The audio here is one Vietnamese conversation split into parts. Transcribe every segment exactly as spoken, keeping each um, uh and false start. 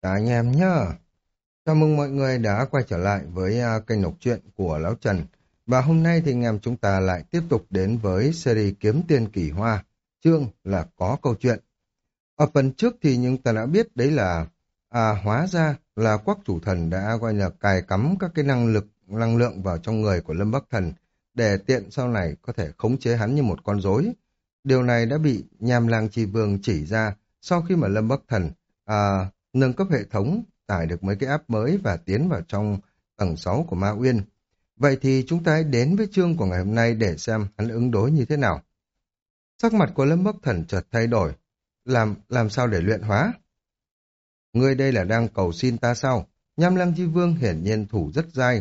Cả anh em nhá. Chào mừng mọi người đã quay trở lại với à, kênh đọc truyện của Lão Trần. Và hôm nay thì anh em chúng ta lại tiếp tục đến với series Kiếm Tiên Kỳ Hoa. Chương là có câu chuyện. Ở phần trước thì chúng ta đã biết đấy là à, hóa ra là Quắc Chủ Thần đã gọi là cài cắm các cái năng lực, năng lượng vào trong người của Lâm Bắc Thần để tiện sau này có thể khống chế hắn như một con rối. Điều này đã bị Nham Lang Chi Vương chỉ ra sau khi mà Lâm Bắc Thần à, nâng cấp hệ thống, tải được mấy cái app mới và tiến vào trong tầng sáu của Ma Uyên. Vậy thì chúng ta hãy đến với chương của ngày hôm nay để xem hắn ứng đối như thế nào. Sắc mặt của Lâm Bắc Thần chợt thay đổi. Làm làm sao để luyện hóa? Ngươi đây là đang cầu xin ta sao? Nham Lăng Chi Vương hiển nhiên thủ rất dai.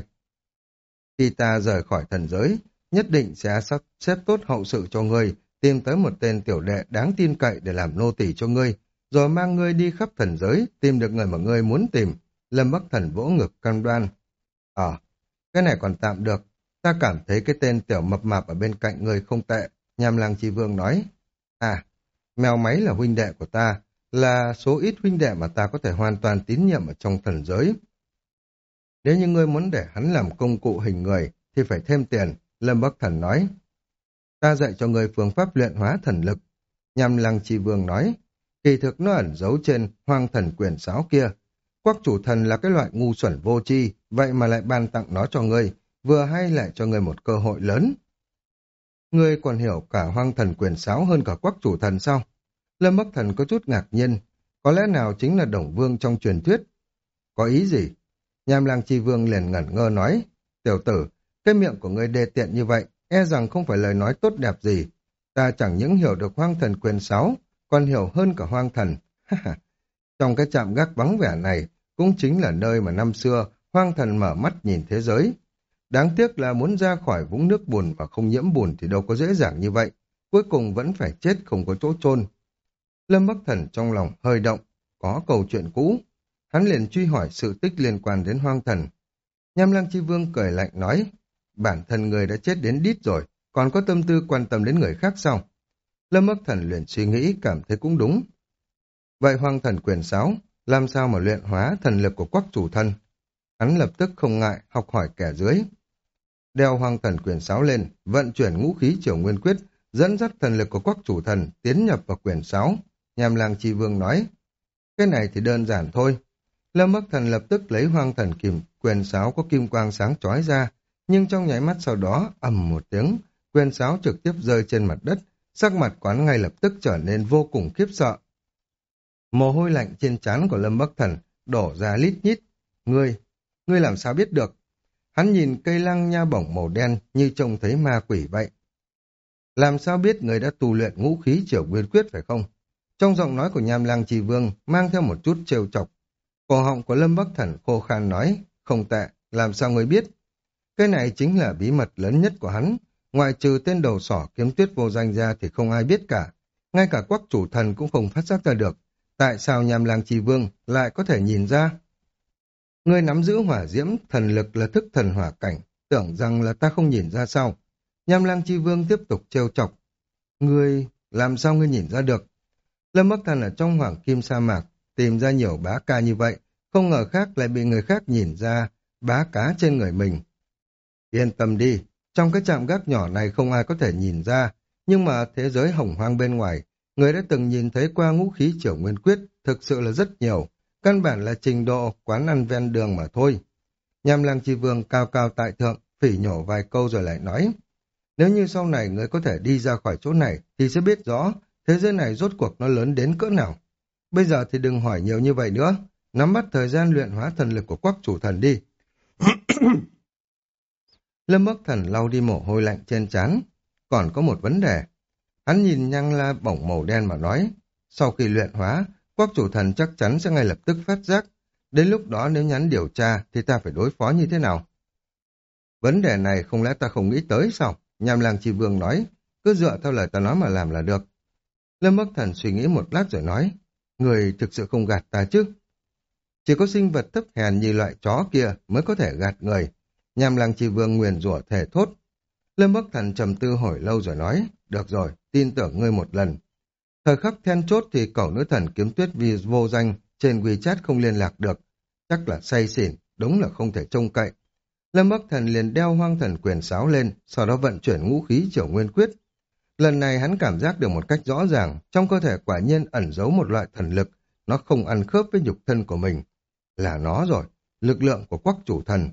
Khi ta rời khỏi thần giới, nhất định sẽ sắp xếp tốt hậu sự cho ngươi, tìm tới một tên tiểu đệ đáng tin cậy để làm nô tỳ cho ngươi, rồi mang ngươi đi khắp thần giới, tìm được người mà ngươi muốn tìm. Lâm Bắc Thần vỗ ngực cam đoan. Ờ, cái này còn tạm được. Ta cảm thấy cái tên tiểu mập mạp ở bên cạnh ngươi không tệ. Nham Lang Chi Vương nói. À, mèo máy là huynh đệ của ta, là số ít huynh đệ mà ta có thể hoàn toàn tín nhiệm ở trong thần giới. Nếu như ngươi muốn để hắn làm công cụ hình người, thì phải thêm tiền. Lâm Bắc Thần nói. Ta dạy cho ngươi phương pháp luyện hóa thần lực. Nham Lang Chi Vương nói. Kỳ thực nó ẩn giấu trên hoang thần quyền sáo kia. Quắc Chủ Thần là cái loại ngu xuẩn vô tri, vậy mà lại ban tặng nó cho ngươi, vừa hay lại cho ngươi một cơ hội lớn. Ngươi còn hiểu cả hoang thần quyền sáo hơn cả Quắc Chủ Thần sao? Lâm Bắc Thần có chút ngạc nhiên, có lẽ nào chính là Đồng Vương trong truyền thuyết? Có ý gì? Nham Lang Chi Vương liền ngẩn ngơ nói, tiểu tử, cái miệng của ngươi đê tiện như vậy, e rằng không phải lời nói tốt đẹp gì. Ta chẳng những hiểu được hoang thần quyền sáo, còn hiểu hơn cả hoang thần. Trong cái trạm gác vắng vẻ này, cũng chính là nơi mà năm xưa hoang thần mở mắt nhìn thế giới. Đáng tiếc là muốn ra khỏi vũng nước bùn và không nhiễm bùn thì đâu có dễ dàng như vậy, cuối cùng vẫn phải chết không có chỗ chôn. Lâm Bắc Thần trong lòng hơi động, có câu chuyện cũ. Hắn liền truy hỏi sự tích liên quan đến hoang thần. Nham Lang Chi Vương cười lạnh nói, bản thân người đã chết đến đít rồi, còn có tâm tư quan tâm đến người khác sao? Lâm Bắc Thần liền suy nghĩ, cảm thấy cũng đúng. Vậy hoang thần quyền sáo, làm sao mà luyện hóa thần lực của Quắc Chủ Thần? Hắn lập tức không ngại học hỏi kẻ dưới. Đeo hoang thần quyền sáo lên, vận chuyển ngũ khí triều nguyên quyết, dẫn dắt thần lực của Quắc Chủ Thần tiến nhập vào quyền sáo. Nham Lang Chi Vương nói, cái này thì đơn giản thôi. Lâm Bắc Thần lập tức lấy hoang thần kìm quyền sáo có kim quang sáng chói ra, nhưng trong nháy mắt sau đó, ầm một tiếng, quyền sáo trực tiếp rơi trên mặt đất, sắc mặt quán ngay lập tức trở nên vô cùng khiếp sợ. Mồ hôi lạnh trên trán của Lâm Bắc Thần đổ ra lít nhít. Ngươi, ngươi làm sao biết được? Hắn nhìn cây lăng nha bổng màu đen như trông thấy ma quỷ vậy. Làm sao biết người đã tu luyện ngũ khí triều nguyên quyết phải không? Trong giọng nói của Nham Lang Chi Vương mang theo một chút trêu chọc. Cổ họng của Lâm Bắc Thần khô khan nói, không tệ, làm sao ngươi biết? Cái này chính là bí mật lớn nhất của hắn. Ngoài trừ tên đầu sỏ Kiếm Tuyết vô danh ra thì không ai biết cả. Ngay cả Quắc Chủ Thần cũng không phát giác ra được. Tại sao Nham Lang Chi Vương lại có thể nhìn ra? Ngươi nắm giữ hỏa diễm, thần lực là thức thần hỏa cảnh, tưởng rằng là ta không nhìn ra sao? Nham Lang Chi Vương tiếp tục trêu chọc. Ngươi, làm sao ngươi nhìn ra được? Lâm Bắc Thần ở trong hoàng kim sa mạc, tìm ra nhiều bá ca như vậy, không ngờ khác lại bị người khác nhìn ra bá cá trên người mình. Yên tâm đi, trong cái trạm gác nhỏ này không ai có thể nhìn ra, nhưng mà thế giới hồng hoang bên ngoài, người đã từng nhìn thấy qua ngũ khí triều nguyên quyết, thực sự là rất nhiều, căn bản là trình độ quán ăn ven đường mà thôi. Nham Lang Chi Vương cao cao tại thượng, phỉ nhổ vài câu rồi lại nói, nếu như sau này người có thể đi ra khỏi chỗ này, thì sẽ biết rõ thế giới này rốt cuộc nó lớn đến cỡ nào. Bây giờ thì đừng hỏi nhiều như vậy nữa, nắm bắt thời gian luyện hóa thần lực của Quắc Chủ Thần đi. Lâm Bắc Thần lau đi mồ hôi lạnh trên trán. Còn có một vấn đề. Hắn nhìn nhang la bổng màu đen mà nói, sau khi luyện hóa, Quắc Chủ Thần chắc chắn sẽ ngay lập tức phát giác. Đến lúc đó nếu nhắn điều tra thì ta phải đối phó như thế nào? Vấn đề này không lẽ ta không nghĩ tới sao? Nham Lang Chi Vương nói, cứ dựa theo lời ta nói mà làm là được. Lâm Bắc Thần suy nghĩ một lát rồi nói, người thực sự không gạt ta chứ? Chỉ có sinh vật thấp hèn như loại chó kia mới có thể gạt người. Nham Lang Chi Vương nguyền rủa thể thốt. Lâm Bắc Thần trầm tư hồi lâu rồi nói, được rồi, tin tưởng ngươi một lần. Thời khắc then chốt thì cẩu nữ thần Kiếm Tuyết vì vô danh trên WeChat không liên lạc được. Chắc là say xỉn, đúng là không thể trông cậy. Lâm Bắc Thần liền đeo hoang thần quyền sáo lên, sau đó vận chuyển ngũ khí Triều Nguyên Quyết. Lần này hắn cảm giác được một cách rõ ràng, trong cơ thể quả nhiên ẩn giấu một loại thần lực, nó không ăn khớp với nhục thân của mình. Là nó rồi, lực lượng của Quắc Chủ Thần.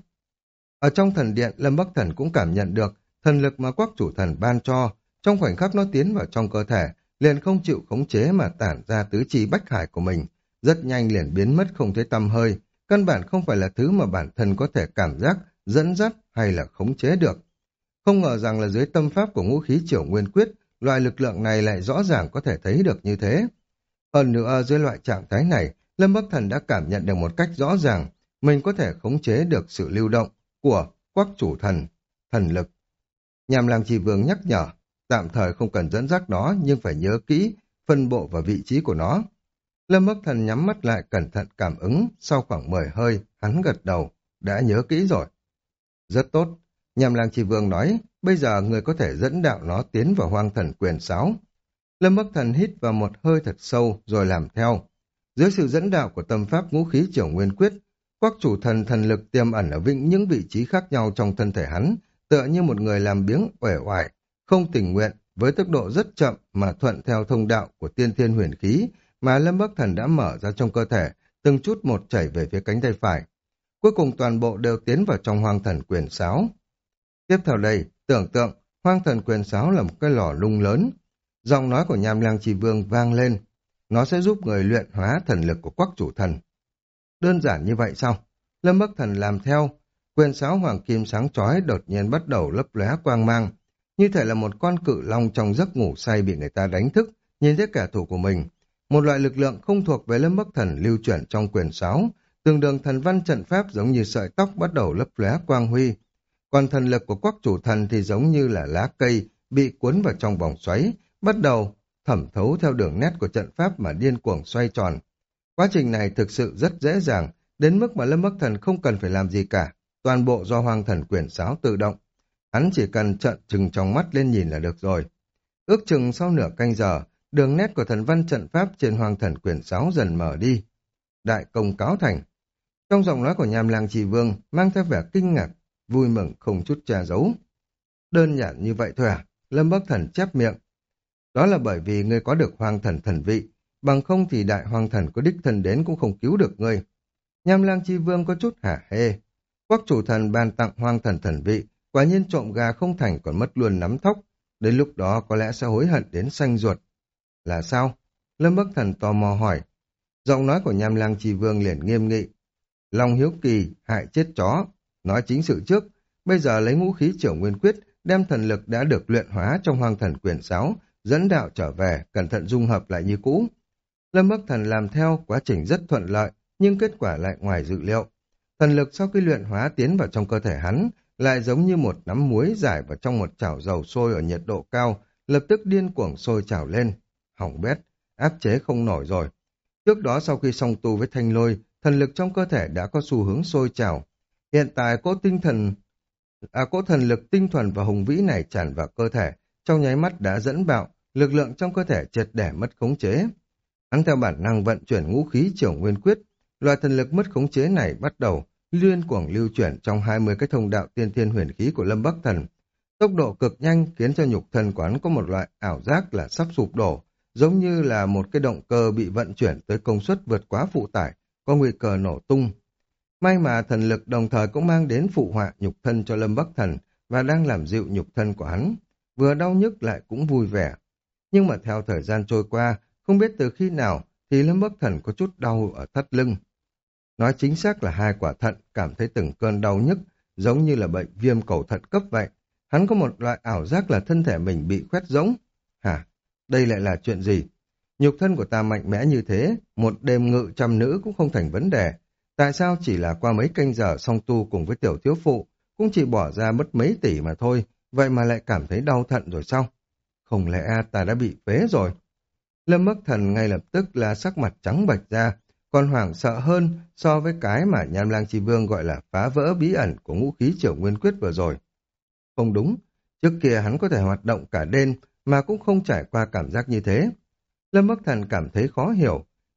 Ở trong thần điện, Lâm Bắc Thần cũng cảm nhận được thần lực mà Quắc Chủ Thần ban cho, trong khoảnh khắc nó tiến vào trong cơ thể, liền không chịu khống chế mà tản ra tứ chi bách hải của mình, rất nhanh liền biến mất không thấy tăm hơi, căn bản không phải là thứ mà bản thân có thể cảm giác, dẫn dắt hay là khống chế được. Không ngờ rằng là dưới tâm pháp của ngũ khí Triều Nguyên Quyết, loại lực lượng này lại rõ ràng có thể thấy được như thế. Hơn nữa dưới loại trạng thái này, Lâm Bắc Thần đã cảm nhận được một cách rõ ràng, mình có thể khống chế được sự lưu động của Quắc Chủ Thần, thần lực. Nhàm Lang Chi Vương nhắc nhở, tạm thời không cần dẫn dắt nó nhưng phải nhớ kỹ, phân bộ và vị trí của nó. Lâm Bắc Thần nhắm mắt lại cẩn thận cảm ứng, sau khoảng mười hơi, hắn gật đầu, đã nhớ kỹ rồi. Rất tốt, Nhàm Lang Chi Vương nói, bây giờ người có thể dẫn đạo nó tiến vào hoang thần quyền sáo. Lâm Bắc Thần hít vào một hơi thật sâu rồi làm theo. Dưới sự dẫn đạo của tâm pháp ngũ khí Triều Nguyên Quyết, Quắc Chủ Thần thần lực tiềm ẩn ở vĩnh những vị trí khác nhau trong thân thể hắn, tựa như một người làm biếng uể oải, không tình nguyện, với tốc độ rất chậm mà thuận theo thông đạo của tiên thiên huyền khí mà Lâm Bắc Thần đã mở ra trong cơ thể, từng chút một chảy về phía cánh tay phải. Cuối cùng toàn bộ đều tiến vào trong hoang thần quyền sáo. Tiếp theo đây, tưởng tượng, hoang thần quyền sáo là một cái lò lung lớn. Giọng nói của Nham Lang Chi Vương vang lên. Nó sẽ giúp người luyện hóa thần lực của Quắc Chủ Thần. Đơn giản như vậy sao? Lâm Bắc Thần làm theo. Quyền sáo hoàng kim sáng chói đột nhiên bắt đầu lấp lóe quang mang. Như thể là một con cự long trong giấc ngủ say bị người ta đánh thức, nhìn thấy kẻ thù của mình. Một loại lực lượng không thuộc về Lâm Bắc Thần lưu chuyển trong quyền sáo, tương đương thần văn trận pháp giống như sợi tóc bắt đầu lấp lóe quang huy. Còn thần lực của Quắc Chủ Thần thì giống như là lá cây bị cuốn vào trong vòng xoáy, bắt đầu thẩm thấu theo đường nét của trận pháp mà điên cuồng xoay tròn. Quá trình này thực sự rất dễ dàng, đến mức mà Lâm Bắc Thần không cần phải làm gì cả, toàn bộ do hoang thần quyền sáo tự động. Hắn chỉ cần trợn trừng trong mắt lên nhìn là được rồi. Ước chừng sau nửa canh giờ, đường nét của thần văn trận pháp trên hoang thần quyền sáo dần mở đi. Đại công cáo thành. Trong giọng nói của Nham Lang Chi Vương mang theo vẻ kinh ngạc, vui mừng không chút che giấu. Đơn giản như vậy thôi à? Lâm Bắc Thần chép miệng. Đó là bởi vì ngươi có được hoang thần thần vị, bằng không thì đại hoang thần có đích thân đến cũng không cứu được ngươi. Nham Lang Chi Vương có chút hả hê. Quắc Chủ Thần ban tặng hoang thần thần vị, quả nhiên trộm gà không thành còn mất luôn nắm thóc, đến lúc đó có lẽ sẽ hối hận đến xanh ruột. Là sao? Lâm Bắc Thần tò mò hỏi. Giọng nói của Nham Lang Chi Vương liền nghiêm nghị. Lòng hiếu kỳ, hại chết chó. Nói chính sự trước, bây giờ lấy ngũ khí Triều Nguyên Quyết, đem thần lực đã được luyện hóa trong hoang thần quyền sáo, dẫn đạo trở về, cẩn thận dung hợp lại như cũ. Lâm Bắc Thần làm theo, quá trình rất thuận lợi, nhưng kết quả lại ngoài dự liệu. Thần lực sau khi luyện hóa tiến vào trong cơ thể hắn, lại giống như một nắm muối giải vào trong một chảo dầu sôi ở nhiệt độ cao, lập tức điên cuồng sôi trào lên. Hỏng bét, áp chế không nổi rồi. Trước đó sau khi song tu với Thanh Lôi, thần lực trong cơ thể đã có xu hướng sôi trào. Hiện tại cỗ tinh thần, à cỗ thần lực tinh thuần và hùng vĩ này tràn vào cơ thể, trong nháy mắt đã dẫn bạo, lực lượng trong cơ thể triệt để mất khống chế. Hắn theo bản năng vận chuyển ngũ khí Triều Nguyên Quyết, loại thần lực mất khống chế này bắt đầu liên cuồng lưu chuyển trong hai mươi cái thông đạo tiên thiên huyền khí của Lâm Bắc Thần. Tốc độ cực nhanh khiến cho nhục thân quán có một loại ảo giác là sắp sụp đổ, giống như là một cái động cơ bị vận chuyển tới công suất vượt quá phụ tải, có nguy cơ nổ tung. May mà thần lực đồng thời cũng mang đến phụ họa nhục thân cho Lâm Bắc Thần và đang làm dịu nhục thân của hắn, vừa đau nhức lại cũng vui vẻ. Nhưng mà theo thời gian trôi qua, không biết từ khi nào thì Lâm Bắc Thần có chút đau ở thắt lưng. Nói chính xác là hai quả thận cảm thấy từng cơn đau nhức, giống như là bệnh viêm cầu thận cấp vậy. Hắn có một loại ảo giác là thân thể mình bị khoét rỗng. Hả? Đây lại là chuyện gì? Nhục thân của ta mạnh mẽ như thế, một đêm ngự trăm nữ cũng không thành vấn đề. Tại sao chỉ là qua mấy canh giờ song tu cùng với tiểu thiếu phụ, cũng chỉ bỏ ra mất mấy tỷ mà thôi, vậy mà lại cảm thấy đau thận rồi sao? Không lẽ ta đã bị phế rồi? Lâm Bắc Thần ngay lập tức là sắc mặt trắng bệch ra, còn hoảng sợ hơn so với cái mà Nham Lang Chi Vương gọi là phá vỡ bí ẩn của ngũ khí Triều Nguyên Quyết vừa rồi. Không đúng, trước kia hắn có thể hoạt động cả đêm mà cũng không trải qua cảm giác như thế. Lâm Bắc Thần cảm thấy khó hiểu,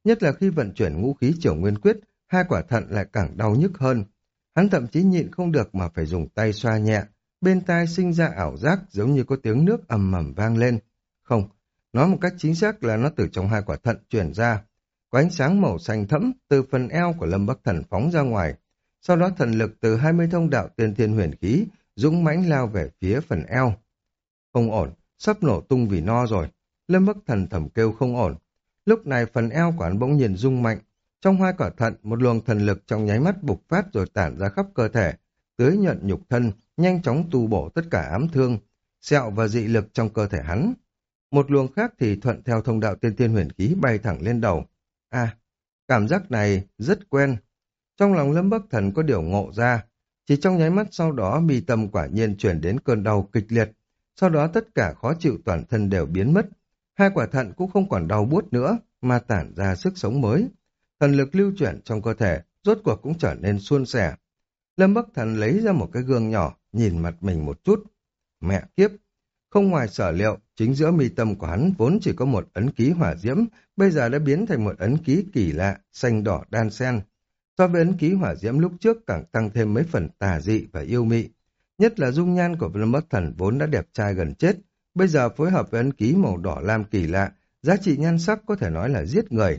nhất là khi vận chuyển ngũ khí Triều Nguyên Quyết, hai quả thận lại càng đau nhức hơn. Hắn thậm chí nhịn không được mà phải dùng tay xoa nhẹ, bên tai sinh ra ảo giác giống như có tiếng nước ầm ầm vang lên. Không, nói một cách chính xác là nó từ trong hai quả thận truyền ra. Có ánh sáng màu xanh thẫm từ phần eo của Lâm Bắc Thần phóng ra ngoài. Sau đó thần lực từ hai mươi thông đạo tiên thiên huyền khí dũng mãnh lao về phía phần eo. Không ổn, sắp nổ tung vì no rồi. Lâm Bắc Thần thầm kêu không ổn. Lúc này phần eo của hắn bỗng nhiên rung mạnh. Trong hai quả thận, một luồng thần lực trong nháy mắt bộc phát rồi tản ra khắp cơ thể, tưới nhuận nhục thân, nhanh chóng tu bổ tất cả ám thương, sẹo và dị lực trong cơ thể hắn. Một luồng khác thì thuận theo thông đạo tiên tiên huyền khí bay thẳng lên đầu. À, cảm giác này rất quen. Trong lòng Lâm Bắc Thần có điều ngộ ra. Chỉ trong nháy mắt sau đó mi tâm quả nhiên chuyển đến cơn đau kịch liệt. Sau đó tất cả khó chịu toàn thân đều biến mất. Hai quả thận cũng không còn đau buốt nữa, mà tản ra sức sống mới. Thần lực lưu chuyển trong cơ thể, rốt cuộc cũng trở nên suôn sẻ. Lâm Bắc Thần lấy ra một cái gương nhỏ, nhìn mặt mình một chút. Mẹ kiếp! Không ngoài sở liệu, chính giữa mi tâm của hắn vốn chỉ có một ấn ký hỏa diễm, bây giờ đã biến thành một ấn ký kỳ lạ, xanh đỏ đan xen. So với ấn ký hỏa diễm lúc trước càng tăng thêm mấy phần tà dị và yêu mị. Nhất là dung nhan của Lâm Bắc Thần vốn đã đẹp trai gần chết, bây giờ phối hợp với ấn ký màu đỏ lam kỳ lạ, giá trị nhan sắc có thể nói là giết người.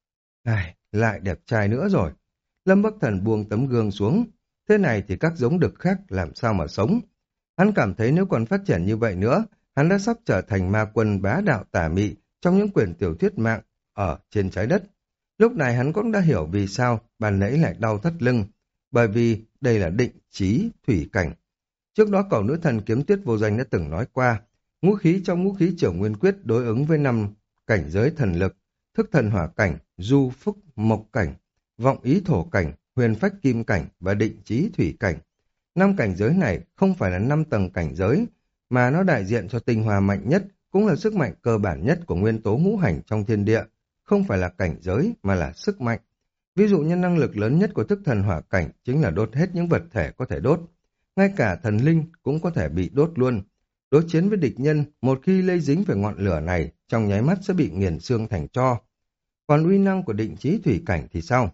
Ai, lại đẹp trai nữa rồi. Lâm Bắc Thần buông tấm gương xuống. Thế này thì các giống đực khác làm sao mà sống. Hắn cảm thấy nếu còn phát triển như vậy nữa, hắn đã sắp trở thành ma quân bá đạo tà mị trong những quyển tiểu thuyết mạng ở trên trái đất. Lúc này hắn cũng đã hiểu vì sao bàn nãy lại đau thắt lưng, bởi vì đây là định chí thủy cảnh. Trước đó cậu nữ thần Kiếm Tuyết Vô Danh đã từng nói qua, ngũ khí trong ngũ khí Triều Nguyên Quyết đối ứng với năm cảnh giới thần lực, thức thần hỏa cảnh, du phúc mộc cảnh, vọng ý thổ cảnh, huyền phách kim cảnh và định chí thủy cảnh. Năm cảnh giới này không phải là năm tầng cảnh giới, mà nó đại diện cho tinh hoa mạnh nhất, cũng là sức mạnh cơ bản nhất của nguyên tố ngũ hành trong thiên địa, không phải là cảnh giới mà là sức mạnh. Ví dụ như năng lực lớn nhất của thức thần hỏa cảnh chính là đốt hết những vật thể có thể đốt. Ngay cả thần linh cũng có thể bị đốt luôn. Đối chiến với địch nhân, một khi lây dính về ngọn lửa này, trong nháy mắt sẽ bị nghiền xương thành tro. Còn uy năng của định chí thủy cảnh thì sao?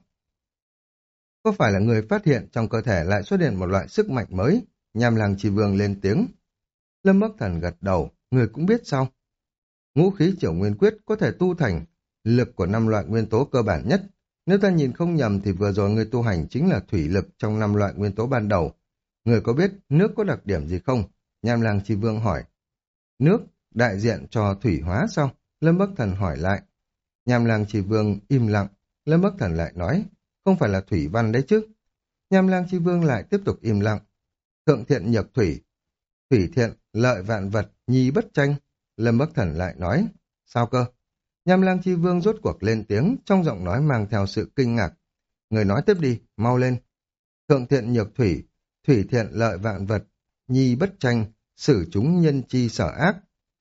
Có phải là người phát hiện trong cơ thể lại xuất hiện một loại sức mạnh mới? Nham Lang Chi Vương lên tiếng. Lâm Bắc Thần gật đầu, người cũng biết sao? Ngũ khí Triều Nguyên Quyết có thể tu thành lực của năm loại nguyên tố cơ bản nhất. Nếu ta nhìn không nhầm thì vừa rồi người tu hành chính là thủy lực trong năm loại nguyên tố ban đầu. Người có biết nước có đặc điểm gì không? Nham Lang Chi Vương hỏi. Nước đại diện cho thủy hóa sao? Lâm Bắc Thần hỏi lại. Nham Lang Chi Vương im lặng. Lâm Bắc Thần lại nói, không phải là thủy văn đấy chứ? Nham Lang Chi Vương lại tiếp tục im lặng. Thượng thiện nhược thủy, thủy thiện lợi vạn vật, nhi bất tranh. Lâm Bắc Thần lại nói, sao cơ? Nham Lang Chi Vương rốt cuộc lên tiếng, trong giọng nói mang theo sự kinh ngạc. Người nói tiếp đi, mau lên. Thượng thiện nhược thủy, thủy thiện lợi vạn vật, nhi bất tranh, xử chúng nhân chi sở ác.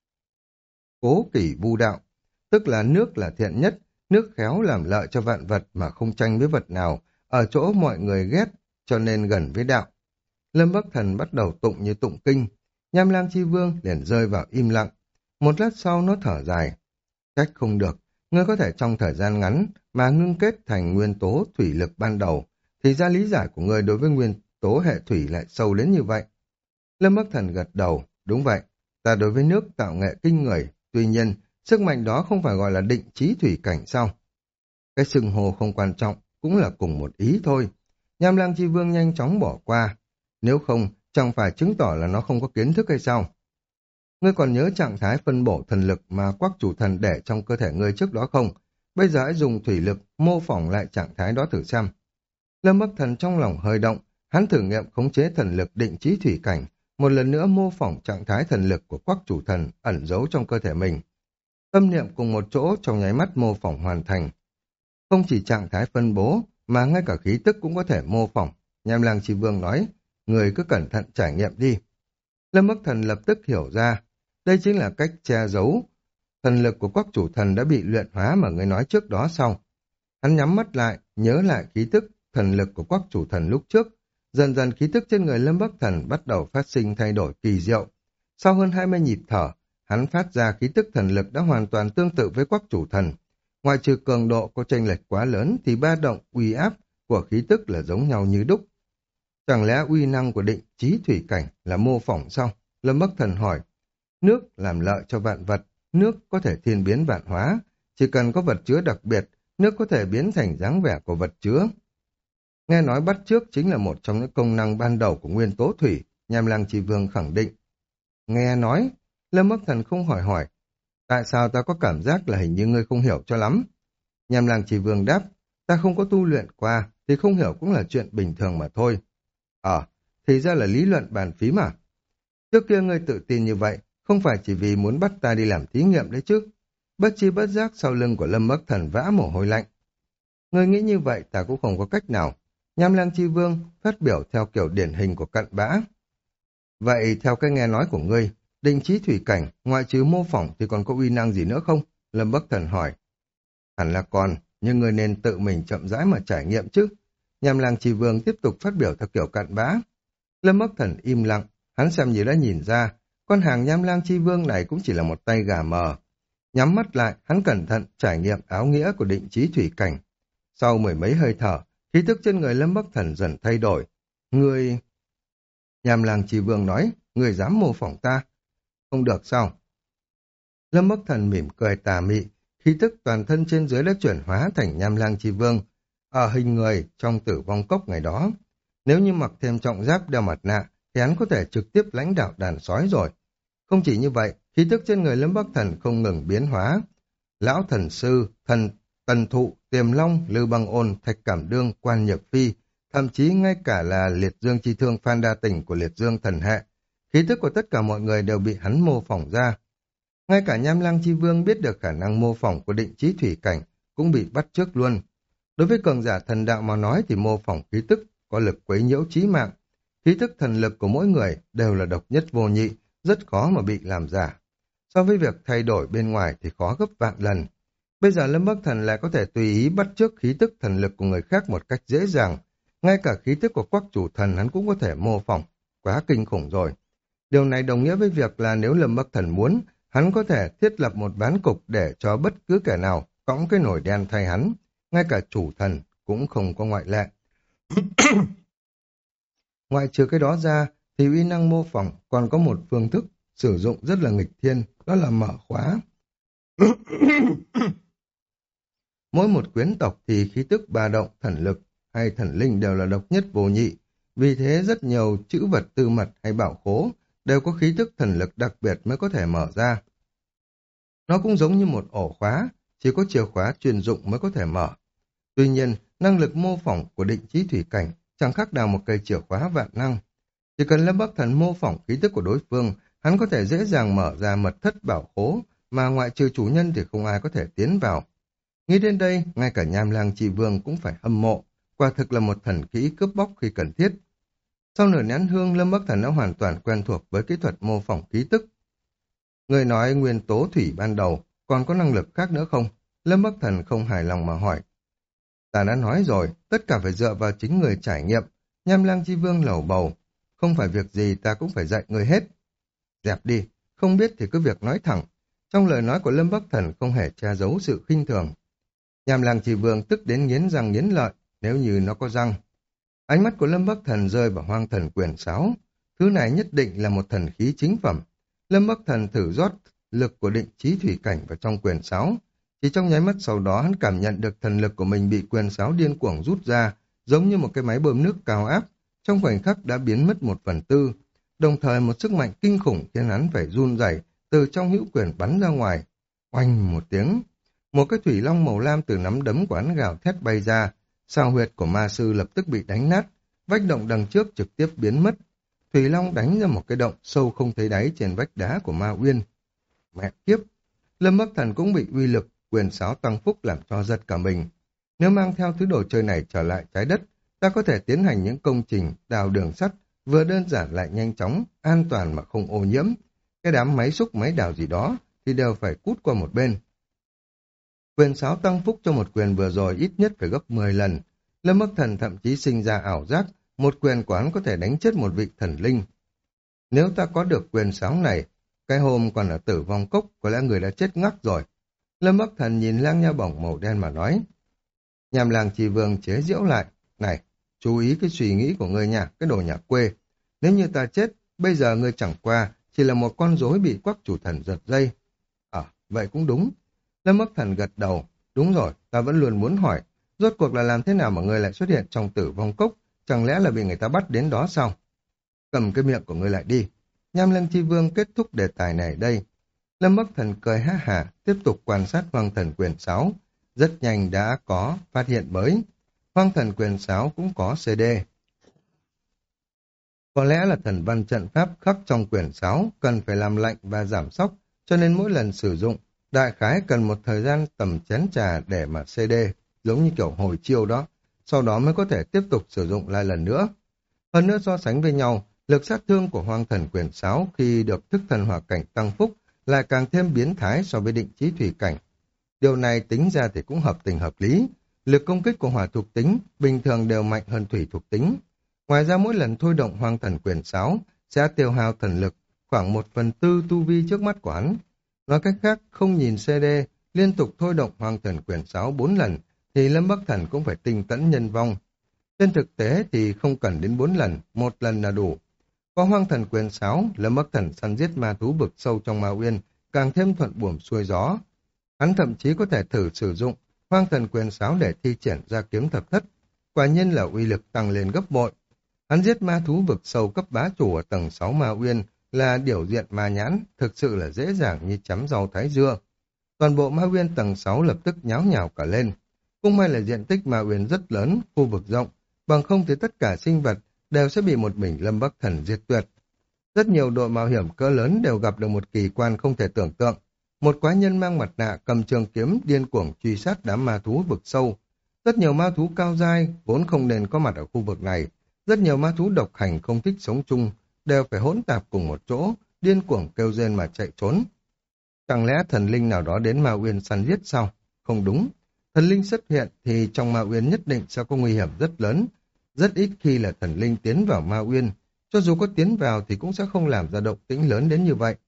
Cố kỷ vu đạo, tức là nước là thiện nhất, nước khéo làm lợi cho vạn vật mà không tranh với vật nào, ở chỗ mọi người ghét, cho nên gần với đạo. Lâm Bắc Thần bắt đầu tụng như tụng kinh, Nham Lang Chi Vương liền rơi vào im lặng. Một lát sau nó thở dài. Trách không được, ngươi có thể trong thời gian ngắn mà ngưng kết thành nguyên tố thủy lực ban đầu, thì ra lý giải của ngươi đối với nguyên tố hệ thủy lại sâu đến như vậy. Lâm Bắc Thần gật đầu, đúng vậy, ta đối với nước tạo nghệ kinh người, tuy nhiên, sức mạnh đó không phải gọi là định chí thủy cảnh sao? Cái xưng hô không quan trọng, cũng là cùng một ý thôi. Nham Lang Chi Vương nhanh chóng bỏ qua. Nếu không, chẳng phải chứng tỏ là nó không có kiến thức hay sao? Ngươi còn nhớ trạng thái phân bổ thần lực mà Quắc Chủ Thần để trong cơ thể ngươi trước đó không? Bây giờ hãy dùng thủy lực mô phỏng lại trạng thái đó thử xem. Lâm Bắc Thần trong lòng hơi động, hắn thử nghiệm khống chế thần lực định chí thủy cảnh, một lần nữa mô phỏng trạng thái thần lực của Quắc Chủ Thần ẩn giấu trong cơ thể mình. Tâm niệm cùng một chỗ trong nháy mắt mô phỏng hoàn thành. Không chỉ trạng thái phân bố, mà ngay cả khí tức cũng có thể mô phỏng. Nham Lang Chi Vương nói, người cứ cẩn thận trải nghiệm đi. Lâm Bắc Thần lập tức hiểu ra, đây chính là cách che giấu. Thần lực của Quắc Chủ Thần đã bị luyện hóa mà người nói trước đó sau. Hắn nhắm mắt lại, nhớ lại khí tức thần lực của Quắc Chủ Thần lúc trước. Dần dần khí tức trên người Lâm Bắc Thần bắt đầu phát sinh thay đổi kỳ diệu. Sau hơn hai mươi nhịp thở, hắn phát ra khí tức thần lực đã hoàn toàn tương tự với Quắc Chủ Thần. Ngoại trừ cường độ có chênh lệch quá lớn thì ba động uy áp của khí tức là giống nhau như đúc. Chẳng lẽ uy năng của định chí thủy cảnh là mô phỏng sao? Lâm Bắc Thần hỏi. Nước làm lợi cho vạn vật, nước có thể thiên biến vạn hóa. Chỉ cần có vật chứa đặc biệt, nước có thể biến thành dáng vẻ của vật chứa. Nghe nói bắt chước chính là một trong những công năng ban đầu của nguyên tố thủy, Nham Lang Chi Vương khẳng định. Nghe nói, Lâm Bắc Thần không hỏi hỏi. Tại sao ta có cảm giác là hình như ngươi không hiểu cho lắm? Nham Lang Chi Vương đáp, ta không có tu luyện qua, thì không hiểu cũng là chuyện bình thường mà thôi. Ờ, thì ra là lý luận bàn phím à? Trước kia ngươi tự tin như vậy, không phải chỉ vì muốn bắt ta đi làm thí nghiệm đấy chứ. Bất chi bất giác sau lưng của Lâm Bắc Thần vã mồ hôi lạnh. Ngươi nghĩ như vậy ta cũng không có cách nào. Nham Lang Chi Vương phát biểu theo kiểu điển hình của cặn bã. Vậy theo cái nghe nói của ngươi, định chí thủy cảnh, ngoại trừ mô phỏng thì còn có uy năng gì nữa không? Lâm Bắc Thần hỏi. Hẳn là còn, nhưng ngươi nên tự mình chậm rãi mà trải nghiệm chứ. Nham Lang Chi Vương tiếp tục phát biểu theo kiểu cặn bã. Lâm Bắc Thần im lặng, hắn xem như đã nhìn ra, con hàng Nham Lang Chi Vương này cũng chỉ là một tay gà mờ. Nhắm mắt lại, hắn cẩn thận trải nghiệm áo nghĩa của định chí thủy cảnh. Sau mười mấy hơi thở, khí thức trên người Lâm Bắc Thần dần thay đổi. Ngươi... Nham Lang Chi Vương nói, ngươi dám mô phỏng ta? Không được sao? Lâm Bắc Thần mỉm cười tà mị, khí tức toàn thân trên dưới đã chuyển hóa thành Nham Lang Chi Vương, ở hình người trong Tử Vong Cốc ngày đó. Nếu như mặc thêm trọng giáp đeo mặt nạ, thì hắn có thể trực tiếp lãnh đạo đàn sói rồi. Không chỉ như vậy, khí tức trên người Lâm Bắc Thần không ngừng biến hóa. Lão Thần Sư, Thần Tần Thụ, Tiềm Long, Lư Băng Ôn, Thạch Cảm Đương, Quan Nhược Phi, thậm chí ngay cả là Liệt Dương Chi Thương Phan Đa Tỉnh của Liệt Dương Thần Hệ. Khí tức của tất cả mọi người đều bị hắn mô phỏng ra. Ngay cả Nham Lang Chi Vương biết được khả năng mô phỏng của định chí thủy cảnh cũng bị bắt chước luôn. Đối với cường giả thần đạo mà nói thì mô phỏng khí tức có lực quấy nhiễu chí mạng. Khí tức thần lực của mỗi người đều là độc nhất vô nhị, rất khó mà bị làm giả. So với việc thay đổi bên ngoài thì khó gấp vạn lần. Bây giờ Lâm Bắc Thần lại có thể tùy ý bắt chước khí tức thần lực của người khác một cách dễ dàng. Ngay cả khí tức của Quắc Chủ Thần hắn cũng có thể mô phỏng. Quá kinh khủng rồi. Điều này đồng nghĩa với việc là nếu Lâm Bắc Thần muốn, hắn có thể thiết lập một ván cục để cho bất cứ kẻ nào cõng cái nổi đen thay hắn. Ngay cả chủ thần cũng không có ngoại lệ. Ngoại trừ cái đó ra, thì uy năng mô phỏng còn có một phương thức sử dụng rất là nghịch thiên, đó là mở khóa. Mỗi một quyến tộc thì khí tức ba động, thần lực hay thần linh đều là độc nhất vô nhị. Vì thế rất nhiều chữ vật tư mật hay bảo khố đều có khí tức thần lực đặc biệt mới có thể mở ra. Nó cũng giống như một ổ khóa, chỉ có chìa khóa chuyên dụng mới có thể mở. Tuy nhiên, năng lực mô phỏng của định chí thủy cảnh chẳng khác nào một cây chìa khóa vạn năng. Chỉ cần Lâm Bắc Thần mô phỏng khí tức của đối phương, hắn có thể dễ dàng mở ra mật thất bảo khố mà ngoại trừ chủ nhân thì không ai có thể tiến vào. Nghĩ đến đây, ngay cả Nham Lang Chi Vương cũng phải hâm mộ, quả thực là một thần kỹ cướp bóc khi cần thiết. Sau nửa nén hương, Lâm Bắc Thần đã hoàn toàn quen thuộc với kỹ thuật mô phỏng khí tức. Người nói nguyên tố thủy ban đầu, còn có năng lực khác nữa không? Lâm Bắc Thần không hài lòng mà hỏi. Ta đã nói rồi, tất cả phải dựa vào chính người trải nghiệm. Nham Lang Chi Vương lầu bầu. Không phải việc gì ta cũng phải dạy người hết. Dẹp đi, không biết thì cứ việc nói thẳng. Trong lời nói của Lâm Bắc Thần không hề che giấu sự khinh thường. Nham Lang Chi Vương tức đến nghiến răng nghiến lợi, nếu như nó có răng. Ánh mắt của Lâm Bắc Thần rơi vào Hoang Thần Quyền Sáo. Thứ này nhất định là một thần khí chính phẩm. Lâm Bắc Thần thử rót lực của định chí thủy cảnh vào trong quyền sáo. Chỉ trong nháy mắt sau đó hắn cảm nhận được thần lực của mình bị quyền sáo điên cuồng rút ra, giống như một cái máy bơm nước cao áp, trong khoảnh khắc đã biến mất một phần tư. Đồng thời một sức mạnh kinh khủng khiến hắn phải run rẩy từ trong hữu quyền bắn ra ngoài. Oanh một tiếng, một cái thủy long màu lam từ nắm đấm của hắn gào thét bay ra, sao huyệt của ma sư lập tức bị đánh nát, vách động đằng trước trực tiếp biến mất. Thủy long đánh ra một cái động sâu không thấy đáy trên vách đá của Ma Uyên. Mẹ kiếp, Lâm Bắc Thần cũng bị uy lực quyền sáo tăng phúc làm cho giật cả mình. Nếu mang theo thứ đồ chơi này trở lại trái đất, ta có thể tiến hành những công trình đào đường sắt vừa đơn giản lại nhanh chóng, an toàn mà không ô nhiễm. Cái đám máy xúc máy đào gì đó thì đều phải cút qua một bên. Quyền sáo tăng phúc cho một quyền vừa rồi ít nhất phải gấp mười lần. Lâm Bắc Thần thậm chí sinh ra ảo giác, một quyền của hắn có thể đánh chết một vị thần linh. Nếu ta có được quyền sáo này, cái hôm còn ở Tử Vong Cốc, có lẽ người đã chết ngắc rồi. Lâm Bắc Thần nhìn lang nha bổng màu đen mà nói. Nhàm Lang Chi Vương chế giễu lại. Này, chú ý cái suy nghĩ của ngươi nha, cái đồ nhà quê. Nếu như ta chết, bây giờ ngươi chẳng qua, chỉ là một con rối bị Quắc chủ thần giật dây. À, vậy cũng đúng. Lâm Bắc Thần gật đầu. Đúng rồi, ta vẫn luôn muốn hỏi. Rốt cuộc là làm thế nào mà ngươi lại xuất hiện trong Tử Vong Cốc? Chẳng lẽ là bị người ta bắt đến đó sao? Cầm cái miệng của ngươi lại đi. Nham Lăng Chi Vương kết thúc đề tài này đây. Lâm Bắc Thần cười ha hả, tiếp tục quan sát Hoang Thần Quyền Sáo. Rất nhanh đã có phát hiện mới. Hoang Thần Quyền Sáo cũng có xê đê. Có lẽ là thần văn trận pháp khắc trong quyển sáo cần phải làm lạnh và giảm sóc, cho nên mỗi lần sử dụng, đại khái cần một thời gian tầm chén trà để mà xê đê, giống như kiểu hồi chiêu đó, sau đó mới có thể tiếp tục sử dụng lại lần nữa. Hơn nữa so sánh với nhau, lực sát thương của Hoang Thần Quyền Sáo khi được thức thần hỏa cảnh tăng phúc lại càng thêm biến thái so với định chí thủy cảnh. Điều này tính ra thì cũng hợp tình hợp lý. Lực công kích của hỏa thuộc tính bình thường đều mạnh hơn thủy thuộc tính. Ngoài ra mỗi lần thôi động Hoang Thần Quyền Sáo sẽ tiêu hao thần lực khoảng một phần tư tu vi trước mắt của hắn. Nói cách khác, không nhìn xê đê, liên tục thôi động Hoang Thần Quyền Sáo bốn lần, thì Lâm Bắc Thần cũng phải tinh tấn nhân vong. Trên thực tế thì không cần đến bốn lần, một lần là đủ. Có Hoang Thần Quyền Sáo, Lâm Bắc Thần săn giết ma thú vực sâu trong Ma Uyên, càng thêm thuận buồm xuôi gió. Hắn thậm chí có thể thử sử dụng Hoang Thần Quyền Sáo để thi triển ra kiếm thập thất. Quả nhiên là uy lực tăng lên gấp bội. Hắn giết ma thú vực sâu cấp bá chủ ở tầng sáu Ma Uyên là điều diện ma nhãn, thực sự là dễ dàng như chấm rau thái dưa. Toàn bộ Ma Uyên tầng sáu lập tức nháo nhào cả lên. Cũng may là diện tích Ma Uyên rất lớn, khu vực rộng, bằng không thì tất cả sinh vật đều sẽ bị một mình Lâm Bắc Thần diệt tuyệt. Rất nhiều đội mạo hiểm cỡ lớn đều gặp được một kỳ quan không thể tưởng tượng. Một quái nhân mang mặt nạ cầm trường kiếm điên cuồng truy sát đám ma thú vực sâu. Rất nhiều ma thú cao dai vốn không nên có mặt ở khu vực này. Rất nhiều ma thú độc hành không thích sống chung, đều phải hỗn tạp cùng một chỗ, điên cuồng kêu rên mà chạy trốn. Chẳng lẽ thần linh nào đó đến Ma Uyên săn giết sao? Không đúng. Thần linh xuất hiện thì trong Ma Uyên nhất định sẽ có nguy hiểm rất lớn. Rất ít khi là thần linh tiến vào Ma Uyên. Cho dù có tiến vào thì cũng sẽ không làm ra động tĩnh lớn đến như vậy.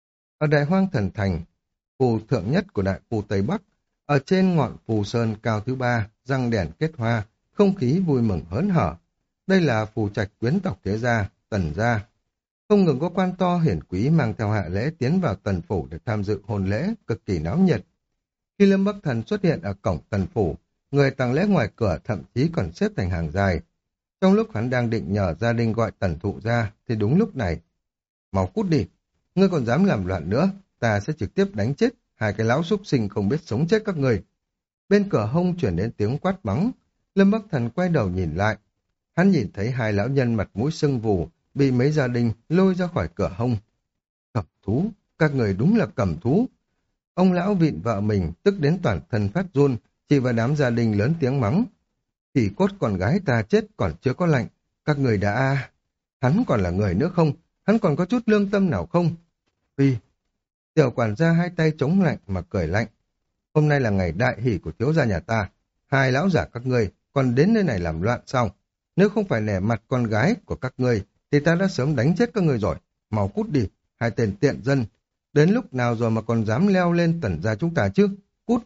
Ở Đại Hoang Thần Thành, phù thượng nhất của Đại Phù Tây Bắc, ở trên ngọn phù sơn cao thứ ba, răng đèn kết hoa, không khí vui mừng hớn hở. Đây là phù trạch quyến tộc thế gia, Tần gia. Không ngừng có quan to hiển quý mang theo hạ lễ tiến vào Tần phủ để tham dự hôn lễ, cực kỳ náo nhiệt. Khi Lâm Bắc Thần xuất hiện ở cổng Tần phủ, người tàng lễ ngoài cửa thậm chí còn xếp thành hàng dài. Trong lúc hắn đang định nhờ gia đình gọi Tần thụ ra, thì đúng lúc này, mau cút đi, ngươi còn dám làm loạn nữa, ta sẽ trực tiếp đánh chết hai cái lão súc sinh không biết sống chết các người. Bên cửa hông chuyển đến tiếng quát mắng. Lâm Bắc Thần quay đầu nhìn lại. Hắn nhìn thấy hai lão nhân mặt mũi sưng vù bị mấy gia đình lôi ra khỏi cửa hông. Cẩm thú, các người đúng là cẩm thú. Ông lão vịn vợ mình tức đến toàn thân phát run, chỉ vào đám gia đình lớn tiếng mắng. Thì cốt con gái ta chết còn chưa có lạnh, các người đã... Hắn còn là người nữa không? Hắn còn có chút lương tâm nào không? Phi, tiểu quản gia hai tay chống lạnh mà cười lạnh. Hôm nay là ngày đại hỷ của thiếu gia nhà ta. Hai lão giả các ngươi còn đến nơi này làm loạn sao? Nếu không phải nể mặt con gái của các ngươi, thì ta đã sớm đánh chết các ngươi rồi. Mau cút đi, hai tên tiện dân. Đến lúc nào rồi mà còn dám leo lên Tần gia chúng ta chứ? Cút!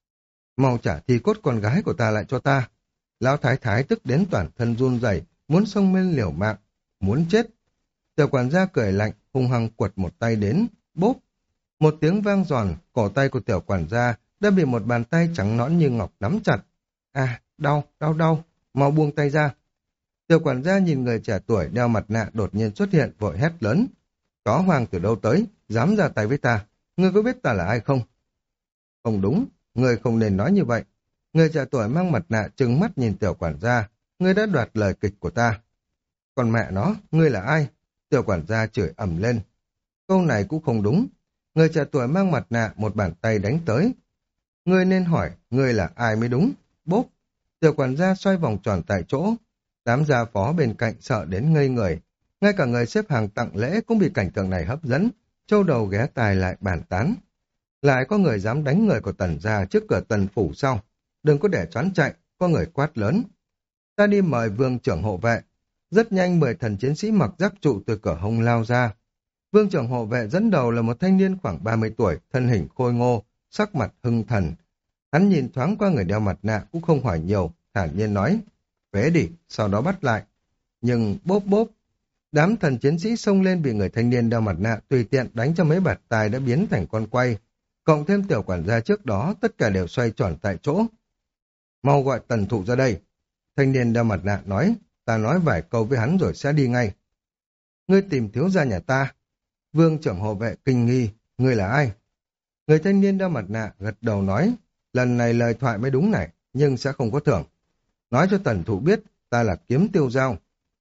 Mau trả thi cốt con gái của ta lại cho ta. Lão thái thái tức đến toàn thân run rẩy, muốn xông lên liều mạng, muốn chết. Tiểu quản gia cười lạnh, hung hăng quật một tay đến, bốp. Một tiếng vang giòn, cổ tay của tiểu quản gia đã bị một bàn tay trắng nõn như ngọc nắm chặt. À, đau, đau, đau, mau buông tay ra. Tiểu quản gia nhìn người trẻ tuổi đeo mặt nạ đột nhiên xuất hiện, vội hét lớn. Chó hoang từ đâu tới, dám ra tay với ta, ngươi có biết ta là ai không? Không đúng, ngươi không nên nói như vậy. Người trẻ tuổi mang mặt nạ trừng mắt nhìn tiểu quản gia, ngươi đã đoạt lời kịch của ta. Còn mẹ nó, ngươi là ai? Tiểu quản gia chửi ầm lên. Câu này cũng không đúng. Người trẻ tuổi mang mặt nạ một bàn tay đánh tới. Ngươi nên hỏi, ngươi là ai mới đúng? Bốp! Tiểu quản gia xoay vòng tròn tại chỗ. Đám gia phó bên cạnh sợ đến ngây người. Ngay cả người xếp hàng tặng lễ cũng bị cảnh tượng này hấp dẫn. Châu đầu ghé tai lại bàn tán. Lại có người dám đánh người của Tần gia trước cửa Tần phủ sau. Đừng có để choán chạy, có người quát lớn. Ta đi mời vương trưởng hộ vệ. Rất nhanh mười thần chiến sĩ mặc giáp trụ từ cửa hông lao ra. Vương trưởng hộ vệ dẫn đầu là một thanh niên khoảng ba mươi tuổi, thân hình khôi ngô, sắc mặt hưng thần. Hắn nhìn thoáng qua người đeo mặt nạ cũng không hỏi nhiều, thản nhiên nói, phế đi, sau đó bắt lại. Nhưng bốp bốp, đám thần chiến sĩ xông lên bị người thanh niên đeo mặt nạ tùy tiện đánh cho mấy bạt tai đã biến thành con quay. Cộng thêm tiểu quản gia trước đó, tất cả đều xoay tròn tại chỗ. Mau gọi Tần Thụ ra đây. Thanh niên đeo mặt nạ nói, ta nói vài câu với hắn rồi sẽ đi ngay. Ngươi tìm thiếu gia nhà ta. Vương trưởng hộ vệ kinh nghi, ngươi là ai? Người thanh niên đeo mặt nạ gật đầu nói, lần này lời thoại mới đúng này, nhưng sẽ không có thưởng. Nói cho Tần Thụ biết, ta là Kiếm Tiêu Giao.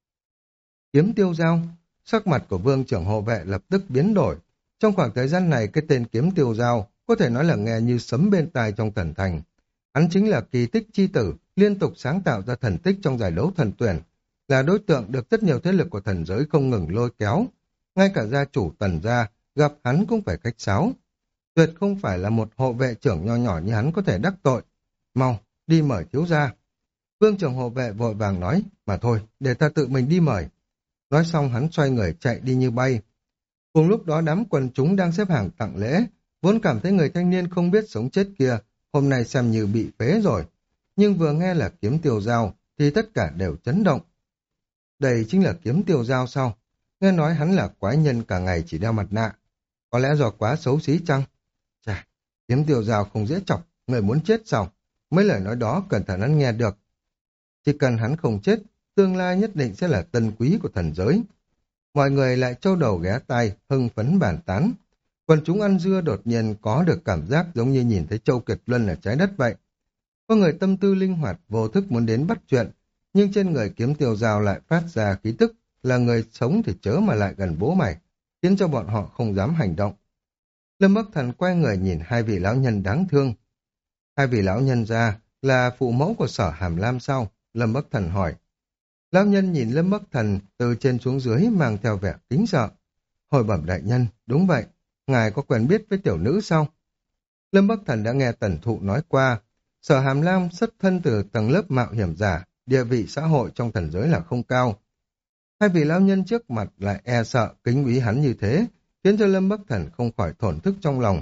Kiếm Tiêu Giao? Sắc mặt của vương trưởng hộ vệ lập tức biến đổi. Trong khoảng thời gian này, cái tên Kiếm Tiêu Giao có thể nói là nghe như sấm bên tai trong thần thành. Hắn chính là kỳ tích chi tử, liên tục sáng tạo ra thần tích trong giải đấu thần tuyển, là đối tượng được rất nhiều thế lực của thần giới không ngừng lôi kéo. Ngay cả gia chủ Tần gia gặp hắn cũng phải cách sáo. Tuyệt không phải là một hộ vệ trưởng nho nhỏ như hắn có thể đắc tội. Mau, đi mời thiếu gia. Vương trưởng hộ vệ vội vàng nói, mà thôi, để ta tự mình đi mời. Nói xong hắn xoay người chạy đi như bay. Cùng lúc đó đám quần chúng đang xếp hàng tặng lễ, vốn cảm thấy người thanh niên không biết sống chết kia, hôm nay xem như bị phế rồi. Nhưng vừa nghe là Kiếm Tiêu Giao, thì tất cả đều chấn động. Đây chính là Kiếm Tiêu Giao sao? Nghe nói hắn là quái nhân cả ngày chỉ đeo mặt nạ. Có lẽ do quá xấu xí chăng? Chà, Kiếm Tiêu Giao không dễ chọc, người muốn chết sao? Mấy lời nói đó cẩn thận hắn nghe được. Chỉ cần hắn không chết, tương lai nhất định sẽ là tân quý của thần giới. Mọi người lại trâu đầu ghé tai, hưng phấn bàn tán. Quần chúng ăn dưa đột nhiên có được cảm giác giống như nhìn thấy Châu Kiệt Luân ở trái đất vậy. Có người tâm tư linh hoạt, vô thức muốn đến bắt chuyện, nhưng trên người Kiếm Tiêu Giao lại phát ra khí tức, là người sống thì chớ mà lại gần bố mày, khiến cho bọn họ không dám hành động. Lâm Bắc Thần quay người nhìn hai vị lão nhân đáng thương. Hai vị lão nhân ra là phụ mẫu của Sở Hàm Lam sao? Lâm Bắc Thần hỏi. Lão nhân nhìn Lâm Bắc Thần từ trên xuống dưới mang theo vẻ kính sợ. Hồi bẩm đại nhân, đúng vậy, ngài có quen biết với tiểu nữ sao? Lâm Bắc Thần đã nghe Tần Thụ nói qua, Sở Hàm Lam xuất thân từ tầng lớp mạo hiểm giả, địa vị xã hội trong thần giới là không cao. Hai vị lão nhân trước mặt lại e sợ kính quý hắn như thế, khiến cho Lâm Bắc Thần không khỏi thổn thức trong lòng.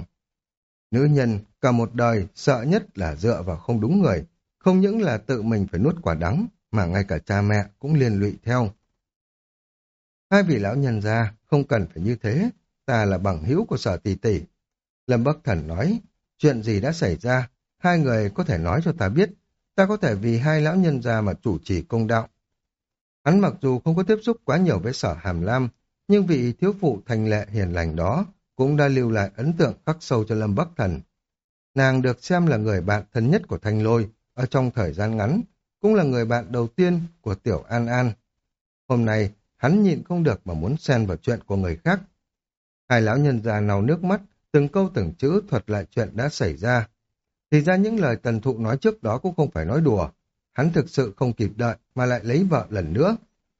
Nữ nhân cả một đời sợ nhất là dựa vào không đúng người, không những là tự mình phải nuốt quả đắng, mà ngay cả cha mẹ cũng liên lụy theo. Hai vị lão nhân ra, không cần phải như thế, ta là bằng hữu của Sở tỷ tỷ. Lâm Bắc Thần nói, chuyện gì đã xảy ra, hai người có thể nói cho ta biết, ta có thể vì hai lão nhân ra mà chủ trì công đạo. Hắn mặc dù không có tiếp xúc quá nhiều với Sở Hàm Lam, nhưng vị thiếu phụ thành lệ hiền lành đó cũng đã lưu lại ấn tượng khắc sâu cho Lâm Bắc Thần. Nàng được xem là người bạn thân nhất của Thanh Lôi ở trong thời gian ngắn, cũng là người bạn đầu tiên của Tiểu An An. Hôm nay, hắn nhịn không được mà muốn xen vào chuyện của người khác. Hai lão nhân già nào nước mắt, từng câu từng chữ thuật lại chuyện đã xảy ra. Thì ra những lời Tần Thụ nói trước đó cũng không phải nói đùa. Hắn thực sự không kịp đợi mà lại lấy vợ lần nữa.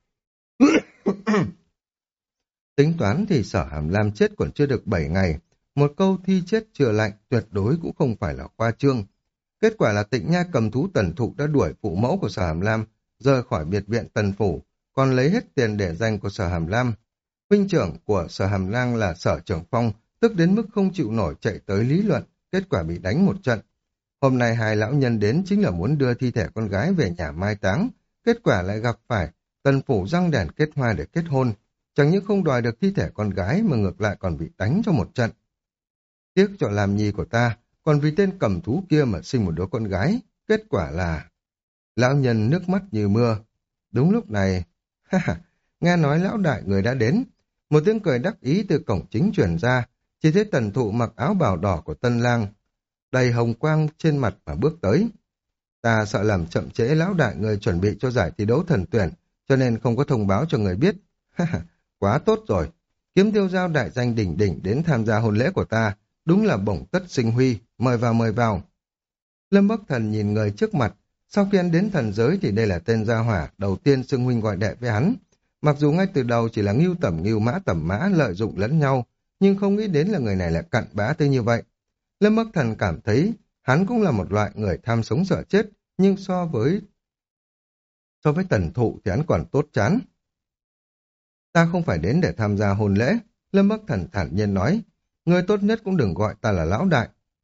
Tính toán thì Sở Hàm Lam chết còn chưa được bảy ngày. Một câu thi chết chưa lạnh tuyệt đối cũng không phải là khoa trương. Kết quả là Tịnh Nha cầm thú Tần Thụ đã đuổi phụ mẫu của Sở Hàm Lam rời khỏi biệt viện Tần Phủ, còn lấy hết tiền để dành của Sở Hàm Lam. Huynh trưởng của Sở Hàm Lang là Sở Trưởng Phong, tức đến mức không chịu nổi chạy tới lý luận, kết quả bị đánh một trận. Hôm nay hai lão nhân đến chính là muốn đưa thi thể con gái về nhà mai táng, kết quả lại gặp phải Tần Phủ răng đèn kết hoa để kết hôn. Chẳng những không đòi được thi thể con gái mà ngược lại còn bị đánh cho một trận. Tiếc cho làm nhi của ta, còn vì tên cầm thú kia mà sinh một đứa con gái, kết quả là... Lão nhân nước mắt như mưa. Đúng lúc này, ha ha, nghe nói lão đại người đã đến. Một tiếng cười đắc ý từ cổng chính truyền ra, chỉ thấy Tần Thụ mặc áo bào đỏ của tân lang, đầy hồng quang trên mặt mà bước tới. Ta sợ làm chậm trễ lão đại người chuẩn bị cho giải thi đấu thần tuyển, cho nên không có thông báo cho người biết. Ha ha, quá tốt rồi. Kiếm Tiêu Giao đại danh đỉnh đỉnh đến tham gia hôn lễ của ta, đúng là bổng tất sinh huy, mời vào mời vào. Lâm Bắc Thần nhìn người trước mặt, sau khi hắn đến thần giới thì đây là tên gia hỏa đầu tiên xưng huynh gọi đệ với hắn. Mặc dù ngay từ đầu chỉ là ngưu tẩm ngưu mã tẩm mã lợi dụng lẫn nhau, nhưng không nghĩ đến là người này lại cặn bã tới như vậy. Lâm Bắc Thần cảm thấy hắn cũng là một loại người tham sống sợ chết, nhưng so với so với Tần Thụ thì hắn còn tốt chán. Ta không phải đến để tham gia hôn lễ, Lâm Bắc Thần thản nhiên nói, người tốt nhất cũng đừng gọi ta là lão đại.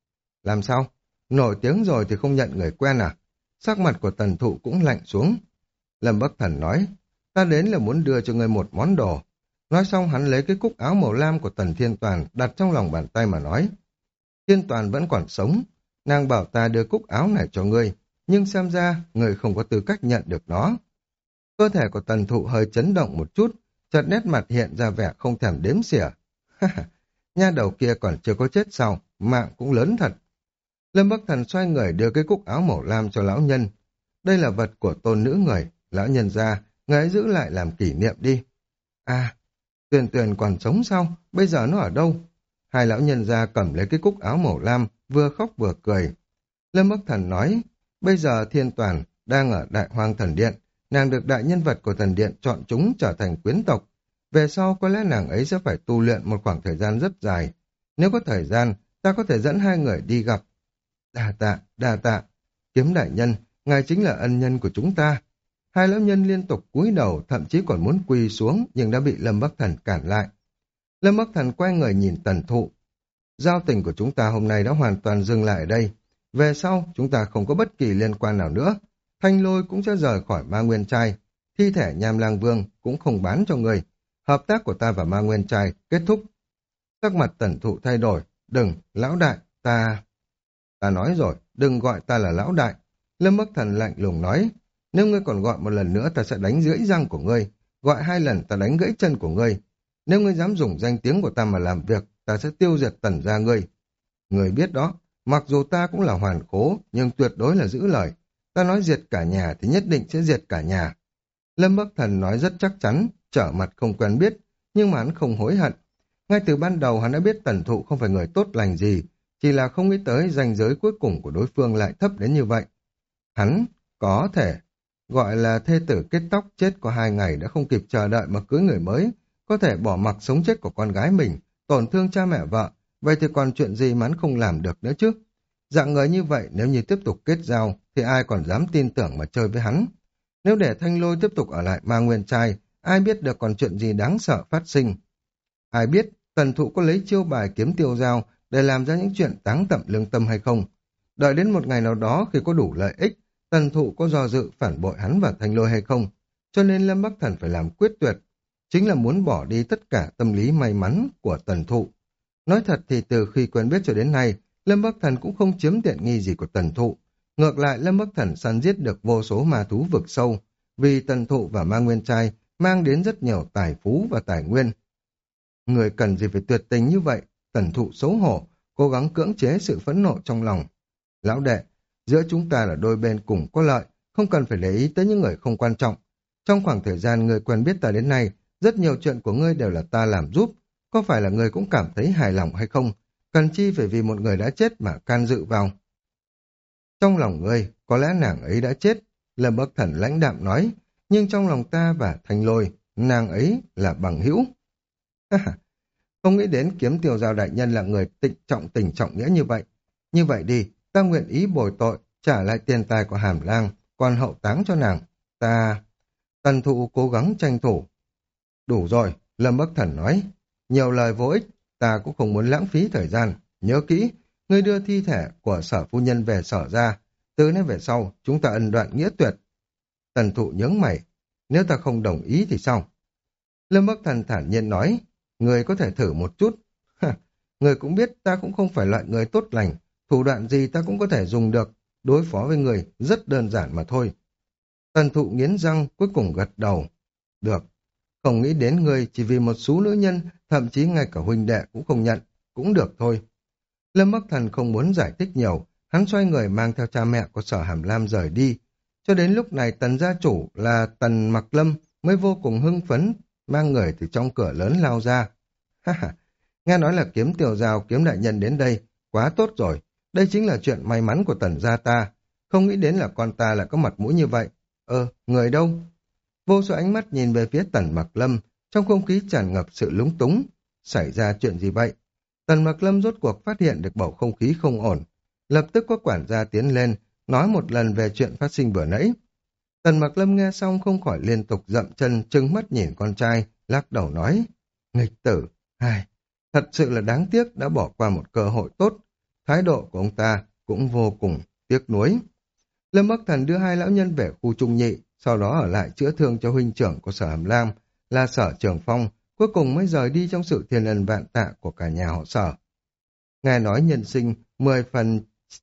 Làm sao? Nổi tiếng rồi thì không nhận người quen à? Sắc mặt của Tần Thụ cũng lạnh xuống. Lâm Bắc Thần nói, ta đến là muốn đưa cho ngươi một món đồ. Nói xong hắn lấy cái cúc áo màu lam của Tần Thiên Toàn đặt trong lòng bàn tay mà nói. Thiên Toàn vẫn còn sống, nàng bảo ta đưa cúc áo này cho ngươi, nhưng xem ra ngươi không có tư cách nhận được nó. Cơ thể của Tần Thụ hơi chấn động một chút, chợt nét mặt hiện ra vẻ không thèm đếm xỉa. Nha đầu kia còn chưa có chết sao, mạng cũng lớn thật. Lâm Bắc Thần xoay người đưa cái cúc áo màu lam cho lão nhân. Đây là vật của tôn nữ người, lão nhân ra, người ấy giữ lại làm kỷ niệm đi. À, Tuyền Tuyền còn sống sao? Bây giờ nó ở đâu? Hai lão nhân ra cầm lấy cái cúc áo màu lam, vừa khóc vừa cười. Lâm Bắc Thần nói, bây giờ Thiên Toàn đang ở Đại Hoang Thần Điện, nàng được đại nhân vật của thần điện chọn chúng trở thành quyến tộc. Về sau có lẽ nàng ấy sẽ phải tu luyện một khoảng thời gian rất dài. Nếu có thời gian, ta có thể dẫn hai người đi gặp. Đà tạ, đà tạ, Kiếm đại nhân, ngài chính là ân nhân của chúng ta. Hai lão nhân liên tục cúi đầu, thậm chí còn muốn quỳ xuống, nhưng đã bị Lâm Bắc Thần cản lại. Lâm Bắc Thần quay người nhìn Tần Thụ. Giao tình của chúng ta hôm nay đã hoàn toàn dừng lại ở đây. Về sau, chúng ta không có bất kỳ liên quan nào nữa. Thanh Lôi cũng sẽ rời khỏi Ma Nguyên Trai. Thi thể Nham Lang Vương cũng không bán cho người. Hợp tác của ta và Ma Nguyên Trai kết thúc. Sắc mặt Tần Thụ thay đổi. Đừng, lão đại, ta... Ta nói rồi, đừng gọi ta là lão đại. Lâm Bắc Thần lạnh lùng nói. Nếu ngươi còn gọi một lần nữa ta sẽ đánh gãy răng của ngươi. Gọi hai lần ta đánh gãy chân của ngươi. Nếu ngươi dám dùng danh tiếng của ta mà làm việc, ta sẽ tiêu diệt Tần gia ngươi. Ngươi biết đó, mặc dù ta cũng là hoàn khố, nhưng tuyệt đối là giữ lời. Ta nói diệt cả nhà thì nhất định sẽ diệt cả nhà. Lâm Bắc Thần nói rất chắc chắn, trở mặt không quen biết, nhưng mà hắn không hối hận. Ngay từ ban đầu hắn đã biết Tần Thụ không phải người tốt lành gì, chỉ là không nghĩ tới ranh giới cuối cùng của đối phương lại thấp đến như vậy. Hắn có thể gọi là thê tử kết tóc chết có hai ngày đã không kịp chờ đợi mà cưới người mới, có thể bỏ mặc sống chết của con gái mình, tổn thương cha mẹ vợ, vậy thì còn chuyện gì mà hắn không làm được nữa chứ? Dạng người như vậy nếu như tiếp tục kết giao thì ai còn dám tin tưởng mà chơi với hắn? Nếu để Thanh Lôi tiếp tục ở lại Ma Nguyên Trai, ai biết được còn chuyện gì đáng sợ phát sinh? Ai biết Tần Thụ có lấy chiêu bài kiếm tiêu dao để làm ra những chuyện táng tận lương tâm hay không? Đợi đến một ngày nào đó khi có đủ lợi ích, Tần Thụ có do dự phản bội hắn và Thanh Lôi hay không? Cho nên Lâm Bắc Thần phải làm quyết tuyệt, chính là muốn bỏ đi tất cả tâm lý may mắn của Tần Thụ. Nói thật thì từ khi quen biết cho đến nay, Lâm Bắc Thần cũng không chiếm tiện nghi gì của Tần Thụ. Ngược lại, Lâm Bắc Thần săn giết được vô số ma thú vực sâu, vì Tần Thụ và Ma Nguyên Trai mang đến rất nhiều tài phú và tài nguyên. Người cần gì phải tuyệt tình như vậy? Tần Thụ xấu hổ, cố gắng cưỡng chế sự phẫn nộ trong lòng. Lão đệ, giữa chúng ta là đôi bên cùng có lợi, không cần phải để ý tới những người không quan trọng. Trong khoảng thời gian người quen biết ta đến nay, rất nhiều chuyện của ngươi đều là ta làm giúp. Có phải là ngươi cũng cảm thấy hài lòng hay không? Cần chi phải vì một người đã chết mà can dự vào? Trong lòng ngươi, có lẽ nàng ấy đã chết, Lâm Bắc Thần lãnh đạm nói, nhưng trong lòng ta và Thanh Lôi, nàng ấy là bằng hữu. Không nghĩ đến Kiếm Tiêu Giao đại nhân là người tịnh trọng tình trọng nghĩa như vậy. Như vậy đi, ta nguyện ý bồi tội, trả lại tiền tài của Hàm Lang, còn hậu táng cho nàng. Ta... Tần Thụ cố gắng tranh thủ. Đủ rồi, Lâm Bắc Thần nói. Nhiều lời vô ích, ta cũng không muốn lãng phí thời gian. Nhớ kỹ, ngươi đưa thi thể của Sở phu nhân về Sở ra. Từ nay về sau, chúng ta ân đoạn nghĩa tuyệt. Tần Thụ nhướng mày. Nếu ta không đồng ý thì sao? Lâm Bắc Thần thản nhiên nói. Ngươi có thể thử một chút. Ngươi cũng biết ta cũng không phải loại người tốt lành. Thủ đoạn gì ta cũng có thể dùng được. Đối phó với người rất đơn giản mà thôi. Tần Thụ nghiến răng cuối cùng gật đầu. Được. Không nghĩ đến ngươi chỉ vì một số nữ nhân, thậm chí ngay cả huynh đệ cũng không nhận. Cũng được thôi. Lâm Bắc Thần không muốn giải thích nhiều. Hắn xoay người mang theo cha mẹ của Sở Hàm Lam rời đi. Cho đến lúc này Tần gia chủ là Tần Mặc Lâm mới vô cùng hưng phấn, mang người từ trong cửa lớn lao ra. Ha ha, nghe nói là Kiếm Tiêu Giao Kiếm đại nhân đến đây, quá tốt rồi. Đây chính là chuyện may mắn của Tần gia ta. Không nghĩ đến là con ta lại có mặt mũi như vậy. Ờ, người đâu? Vô số ánh mắt nhìn về phía Tần Mặc Lâm, trong không khí tràn ngập sự lúng túng. Xảy ra chuyện gì vậy? Tần Mặc Lâm rốt cuộc phát hiện được bầu không khí không ổn. Lập tức có quản gia tiến lên, nói một lần về chuyện phát sinh vừa nãy. Tần Mặc Lâm nghe xong không khỏi liên tục dậm chân trừng mắt nhìn con trai, lắc đầu nói. Nghịch tử, ai, thật sự là đáng tiếc đã bỏ qua một cơ hội tốt. thái độ của ông ta cũng vô cùng tiếc nuối. Lâm Bắc Thần đưa hai lão nhân về khu trung nhị, sau đó ở lại chữa thương cho huynh trưởng của Sở Hàm Lam, là Sở Trường Phong, cuối cùng mới rời đi trong sự thiên ân vạn tạ của cả nhà họ Sở. Nghe nói nhân sinh mười phần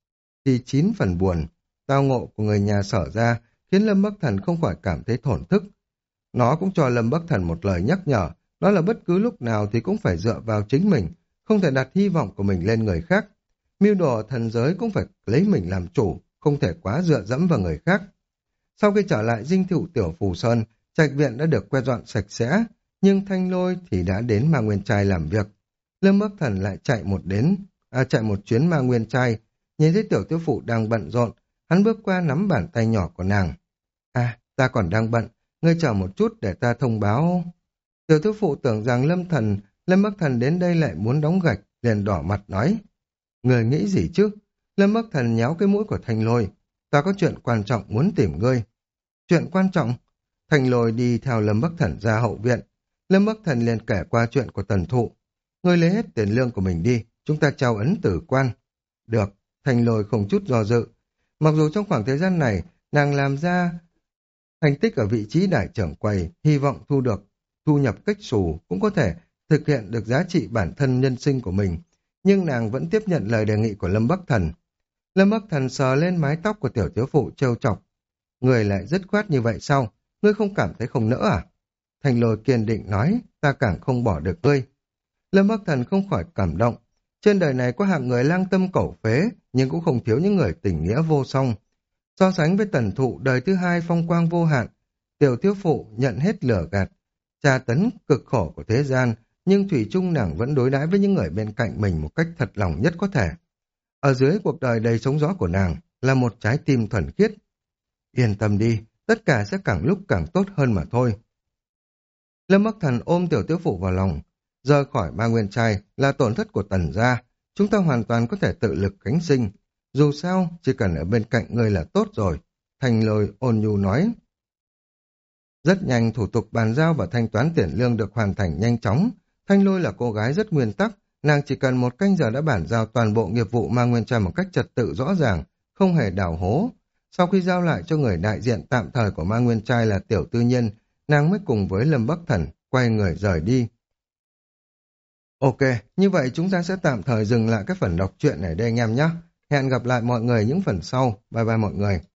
thì chín phần buồn, tao ngộ của người nhà Sở ra khiến Lâm Bắc Thần không khỏi cảm thấy thổn thức. Nó cũng cho Lâm Bắc Thần một lời nhắc nhở, đó là bất cứ lúc nào thì cũng phải dựa vào chính mình, không thể đặt hy vọng của mình lên người khác. Mưu đồ thần giới cũng phải lấy mình làm chủ, không thể quá dựa dẫm vào người khác. Sau khi trở lại dinh thự tiểu Phù Sơn, trạch viện đã được quét dọn sạch sẽ, nhưng Thanh Lôi thì đã đến Ma Nguyên Trai làm việc. Lâm Bắc Thần lại chạy một đến, à, chạy một chuyến Ma Nguyên Trai, nhìn thấy tiểu thiếu phụ đang bận rộn, hắn bước qua nắm bàn tay nhỏ của nàng. À, ta còn đang bận, ngươi chờ một chút để ta thông báo. Tiểu thiếu phụ tưởng rằng Lâm Thần, Lâm Bắc Thần đến đây lại muốn đóng gạch, liền đỏ mặt nói. Ngươi nghĩ gì chứ? Lâm Bắc Thần nhéo cái mũi của Thanh Lôi. Ta có chuyện quan trọng muốn tìm ngươi. Chuyện quan trọng? Thanh Lôi đi theo Lâm Bắc Thần ra hậu viện. Lâm Bắc Thần liền kể qua chuyện của Tần Thụ. Ngươi lấy hết tiền lương của mình đi, chúng ta trao ấn tử quan. Được, Thanh Lôi không chút do dự. Mặc dù trong khoảng thời gian này, nàng làm ra thành tích ở vị trí đại trưởng quầy, hy vọng thu được thu nhập cách xù cũng có thể thực hiện được giá trị bản thân nhân sinh của mình, nhưng nàng vẫn tiếp nhận lời đề nghị của Lâm Bắc Thần. Lâm Bắc Thần sờ lên mái tóc của tiểu thiếu phụ trêu chọc. Người lại dứt khoát như vậy sao? Ngươi không cảm thấy không nỡ à? Thành Lôi kiên định nói, ta càng không bỏ được ngươi. Lâm Bắc Thần không khỏi cảm động. Trên đời này có hạng người lang tâm cẩu phế, nhưng cũng không thiếu những người tình nghĩa vô song. So sánh với Tần Thụ đời thứ hai phong quang vô hạn, tiểu thiếu phụ nhận hết lửa gạt, tra tấn cực khổ của thế gian, nhưng thủy chung nàng vẫn đối đãi với những người bên cạnh mình một cách thật lòng nhất có thể. Ở dưới cuộc đời đầy sóng gió của nàng là một trái tim thuần khiết. Yên tâm đi, tất cả sẽ càng lúc càng tốt hơn mà thôi. Lâm Bắc Thần ôm tiểu thiếu phụ vào lòng, rời khỏi Ma Nguyên Trai là tổn thất của Tần gia, chúng ta hoàn toàn có thể tự lực cánh sinh. Dù sao, chỉ cần ở bên cạnh ngươi là tốt rồi. Thành Lôi ôn nhu nói. Rất nhanh thủ tục bàn giao và thanh toán tiền lương được hoàn thành nhanh chóng. Thanh Lôi là cô gái rất nguyên tắc, nàng chỉ cần một canh giờ đã bàn giao toàn bộ nghiệp vụ Ma Nguyên Trai một cách trật tự rõ ràng, không hề đào hố. Sau khi giao lại cho người đại diện tạm thời của Ma Nguyên Trai là Tiểu Tư Nhiên, nàng mới cùng với Lâm Bắc Thần quay người rời đi. Ok, như vậy chúng ta sẽ tạm thời dừng lại cái phần đọc truyện này đây anh em nhé. Hẹn gặp lại mọi người những phần sau. Bye bye mọi người.